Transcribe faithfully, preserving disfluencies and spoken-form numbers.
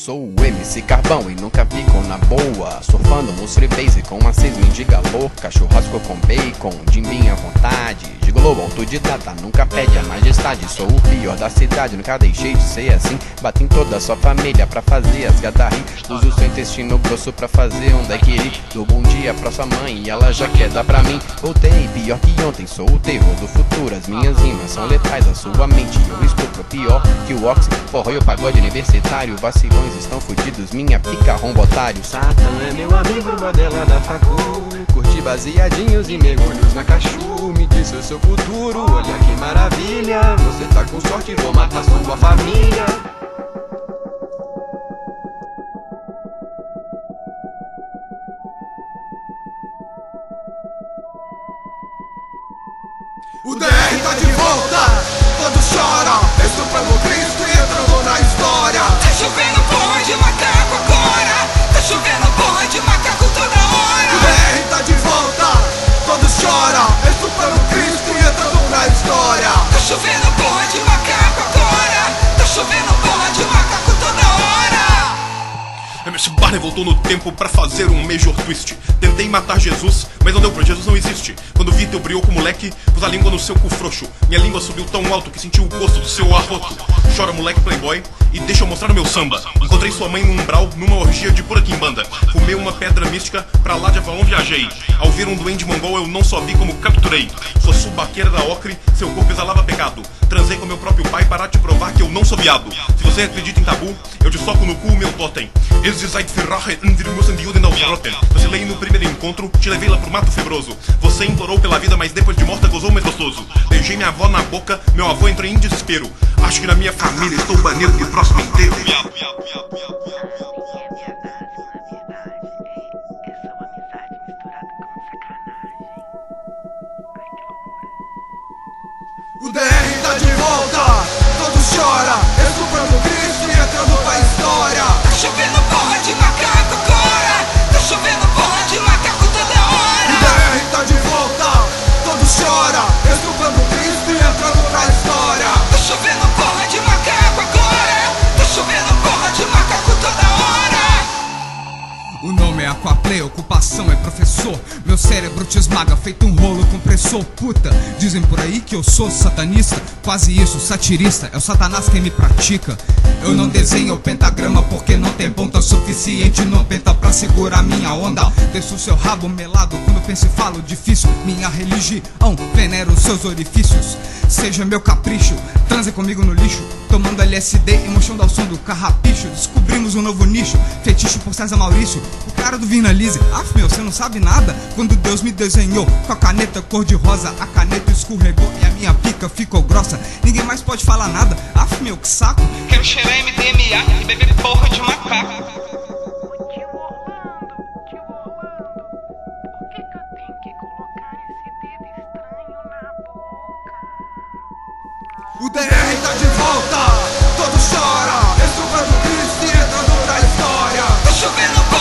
Sou o M C Carvão e nunca ficam na boa. Surfando no freebase com uma seis mendiga louca. Churrasco com bacon, de minha vontade. De globo autodidata, nunca pede a majestade. Sou o pior da cidade, nunca deixei de ser assim. Bato em toda a sua família pra fazer as gatas rir. Uso seu intestino grosso pra fazer um daiquiri. Dou bom dia pra sua mãe e ela já quer dar pra mim. Voltei pior que ontem, sou o terror do futuro. As minhas rimas são letais, a sua mente eu estupro. Pior que o Oxy, forró e o pagode universitário. Vacilões estão fudidos, minha pica rombotário. Satan é meu amigo, badela da facu. Curti baseadinhos e mergulhos na cachu. Me diz o seu futuro, olha que maravilha. Você tá com sorte, vou matar sua família. O D R tá de volta, todos choram, estuprando Cristo e entrando na história. Tá chovendo porra de macaco agora, tá chovendo porra de macaco toda hora. O D R tá de volta, todos choram, estuprando Cristo e entrando na história. Tá chovendo porra de macaco agora, tá chovendo porra de macaco toda hora. M C Barney voltou no tempo pra fazer um major twist. Tentei matar Jesus, mas não deu pra Jesus não existe. Quando vi teu brioco moleque, pus a língua no seu cu frouxo. Minha língua subiu tão alto que senti o gosto do seu arroto. Chora moleque playboy e deixa eu mostrar o meu samba. Encontrei sua mãe num umbral, numa orgia de pura quimbanda. Fumei uma pedra mística, pra lá de Avalon viajei. Ao ver um duende mongol eu não só vi como capturei. Sua subaqueira da ocre, seu corpo exalava pecado. Transei com meu próprio pai para te provar que eu não sou viado. Se você acredita em tabu, eu te soco no cu o meu totem. Vacilei no primeiro encontro, te levei lá pro mato febroso. Você implorou pela vida, mas depois de morta gozou mais gostoso. Beijei minha avó na boca, meu avô entrou em desespero. Acho que na minha família estou banido de próximo inteiro. O D R tá de volta, todos choram, estuprando Cristo e entrando na história. Tá chovendo porra de macaco agora, tá chovendo porra de macaco toda hora. O D R tá de volta, todos choram, estuprando Cristo e entrando na história. Tá chovendo porra de macaco agora, tá chovendo porra de macaco toda hora. O nome é Aquaplay, ocupação é professor. Meu cérebro te esmaga, feito um rolo compressor. Puta, dizem por aí que eu sou satanista. Quase isso, satirista, é o satanás quem me pratica. Eu não desenho o pentagrama porque não tem ponta suficiente no penta pra segurar minha onda. Desço seu rabo melado quando penso e falo difícil. Minha religião venera os seus orifícios. Seja meu capricho, transe comigo no lixo, tomando L S D e mostrando ao som do carrapicho. Descobrimos um novo nicho, fetiche por César Maurício, o cara do Vinalize. Af, meu, você não sabe nada? Quando Deus me desenhou com a caneta cor de rosa, a caneta escorregou e a minha pica ficou grossa. Ninguém mais pode falar nada. Af, meu, que saco. Quero cheirar M D M A e beber porra de macaco. O D R tá de volta, todos choram, estuprando Cristo e entrando na história. Tá chovendo